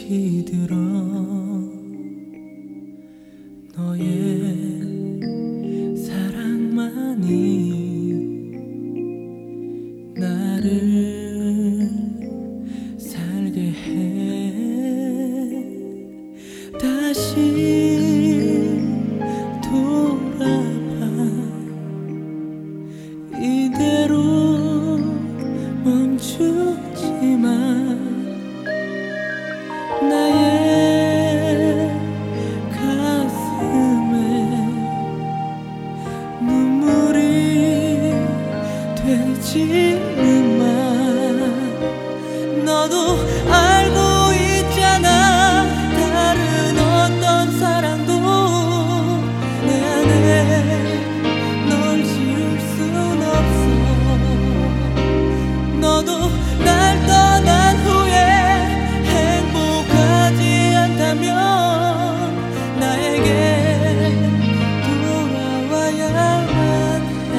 다시 들어 너의 사랑만이 나를 살게 해. 다시 돌아봐. 이대로 멈추지마. 나의 가슴에 눈물이 되지는 마. 너도 알고 있잖아. 다른 어떤 사랑도 내 안에 널 지울 순 없어. 너도 날 떠난 후에 행복하지 않다면 나에게 돌아와야만 해.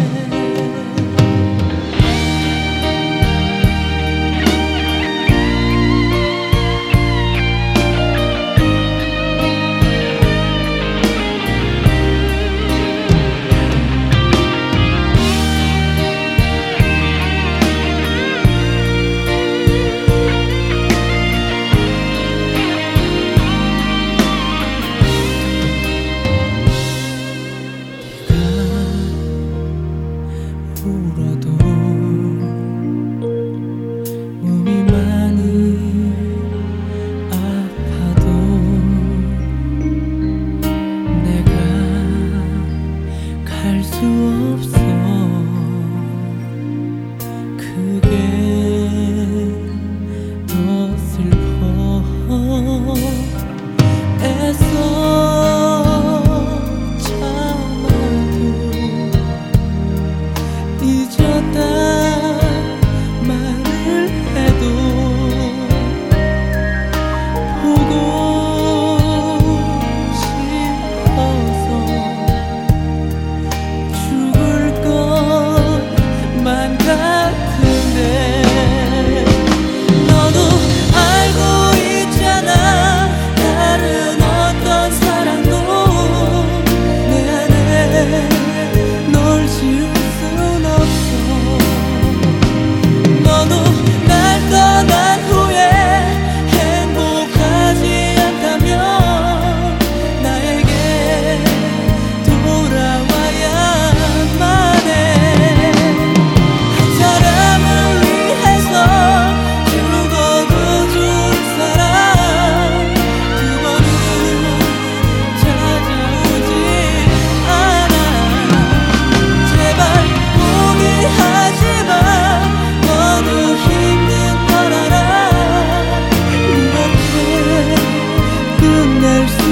울어도 몸이 많이 아파도 내가 갈 수 없어. 그게 더 슬퍼. 애써 잊었다 말을 해도 보고 싶어서 죽을 것만 같은데. 너도 알고 있잖아. 다른 어떤 사랑도 내 안에 널 지울 너도 날 떠난 후에 행복하지 않다면 나에게 돌아와야만 해. 한 사람을 위해서 죽어도 줄 사람 두 번은 찾아오지 않아. 제발 포기하지 마. 너도 힘든 걸 알아. 이렇게 끝낼 수